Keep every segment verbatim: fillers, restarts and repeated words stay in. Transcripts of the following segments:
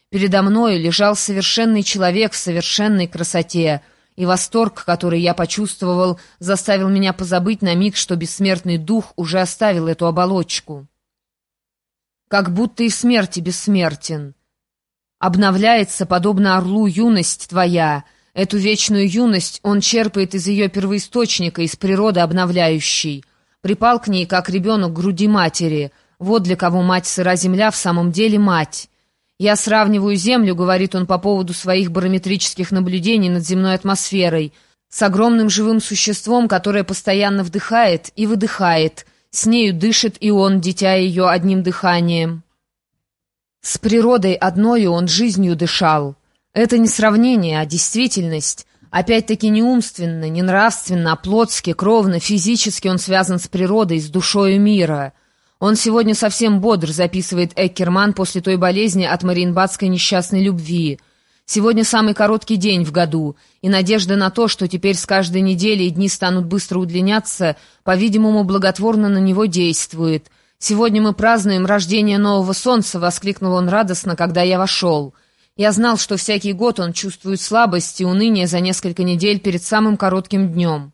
Передо мною лежал совершенный человек в совершенной красоте, и восторг, который я почувствовал, заставил меня позабыть на миг, что бессмертный дух уже оставил эту оболочку. Как будто и в смерти бессмертен. Обновляется, подобно орлу, юность твоя. Эту вечную юность он черпает из ее первоисточника, из природы обновляющей. Припал к ней, как ребенок к груди матери. Вот для кого мать сыра земля в самом деле мать. «Я сравниваю Землю, — говорит он по поводу своих барометрических наблюдений над земной атмосферой, — с огромным живым существом, которое постоянно вдыхает и выдыхает. С нею дышит и он, дитя ее, одним дыханием. С природой одною он жизнью дышал. Это не сравнение, а действительность. Опять-таки не умственно, не нравственно, а плотски, кровно, физически он связан с природой, с душою мира». Он сегодня совсем бодр, записывает Эккерман после той болезни от мариенбадской несчастной любви. Сегодня самый короткий день в году, и надежда на то, что теперь с каждой неделей дни станут быстро удлиняться, по-видимому, благотворно на него действует. «Сегодня мы празднуем рождение нового солнца», — воскликнул он радостно, когда я вошел. Я знал, что всякий год он чувствует слабость и уныние за несколько недель перед самым коротким днем.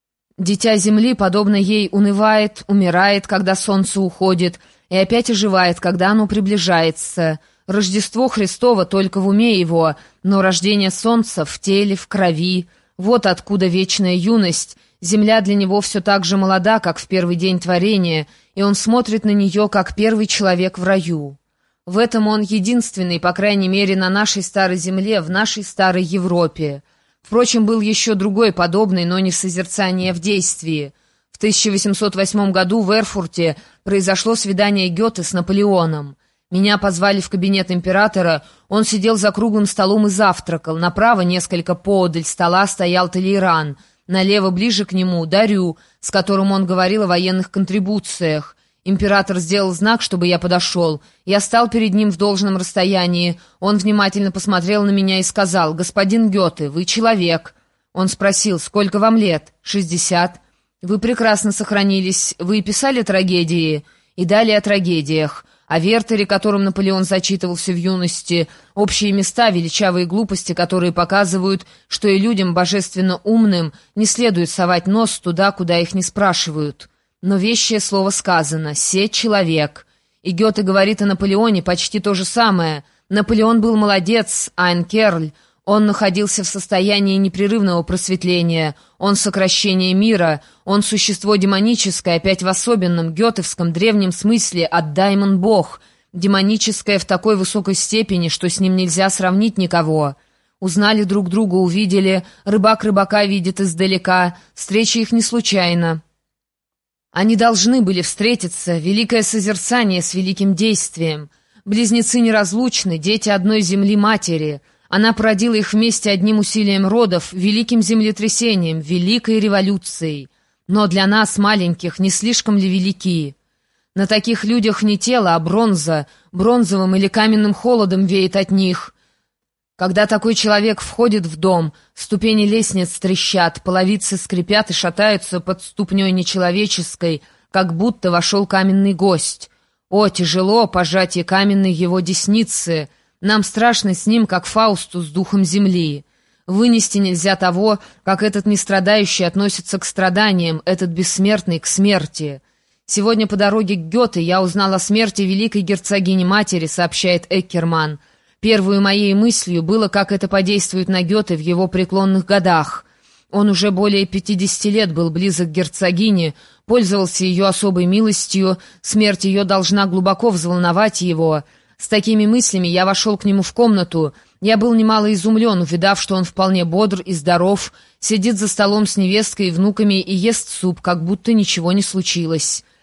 Дитя земли, подобно ей, унывает, умирает, когда солнце уходит, и опять оживает, когда оно приближается. Рождество Христово только в уме его, но рождение солнца в теле, в крови. Вот откуда вечная юность. Земля для него все так же молода, как в первый день творения, и он смотрит на нее, как первый человек в раю. В этом он единственный, по крайней мере, на нашей старой земле, в нашей старой Европе. Впрочем, был еще другой подобный, но не созерцание в действии. В тысяча восемьсот восьмом году в Эрфурте произошло свидание Гёте с Наполеоном. Меня позвали в кабинет императора, он сидел за круглым столом и завтракал. Направо, несколько поодаль стола, стоял Толейран, налево, ближе к нему, Дарю, с которым он говорил о военных контрибуциях. Император сделал знак, чтобы я подошел. Я стал перед ним в должном расстоянии. Он внимательно посмотрел на меня и сказал: «Господин Гёте, вы человек». Он спросил: «Сколько вам лет?» «Шестьдесят». «Вы прекрасно сохранились. Вы писали трагедии?» И далее о трагедиях. О Вертере, которым Наполеон зачитывался в юности. Общие места, величавые глупости, которые показывают, что и людям божественно умным не следует совать нос туда, куда их не спрашивают. Но вещее слово сказано: «Се человек». И Гёте говорит о Наполеоне почти то же самое. Наполеон был молодец, айн керль. Он находился в состоянии непрерывного просветления. Он сокращение мира. Он существо демоническое, опять в особенном гётовском древнем смысле «отдаймон Бог». Демоническое в такой высокой степени, что с ним нельзя сравнить никого. Узнали друг друга, увидели. Рыбак рыбака видит издалека. Встреча их не случайна. Они должны были встретиться, великое созерцание с великим действием. Близнецы неразлучны, дети одной земли матери. Она породила их вместе одним усилием родов, великим землетрясением, великой революцией. Но для нас, маленьких, не слишком ли велики? На таких людях не тело, а бронза, бронзовым или каменным холодом веет от них. Когда такой человек входит в дом, ступени лестниц трещат, половицы скрипят и шатаются под ступней нечеловеческой, как будто вошел каменный гость. О, тяжело пожатие каменной его десницы! Нам страшно с ним, как Фаусту с духом земли. Вынести нельзя того, как этот нестрадающий относится к страданиям, этот бессмертный к смерти. Сегодня по дороге к Гёте я узнал о смерти великой герцогини-матери, сообщает Эккерман. Первую моей мыслью было, как это подействует на Гёте в его преклонных годах. Он уже более пятидесяти лет был близок к герцогине, пользовался ее особой милостью, смерть ее должна глубоко взволновать его. С такими мыслями я вошел к нему в комнату. Я был немало изумлен, увидав, что он вполне бодр и здоров, сидит за столом с невесткой и внуками и ест суп, как будто ничего не случилось.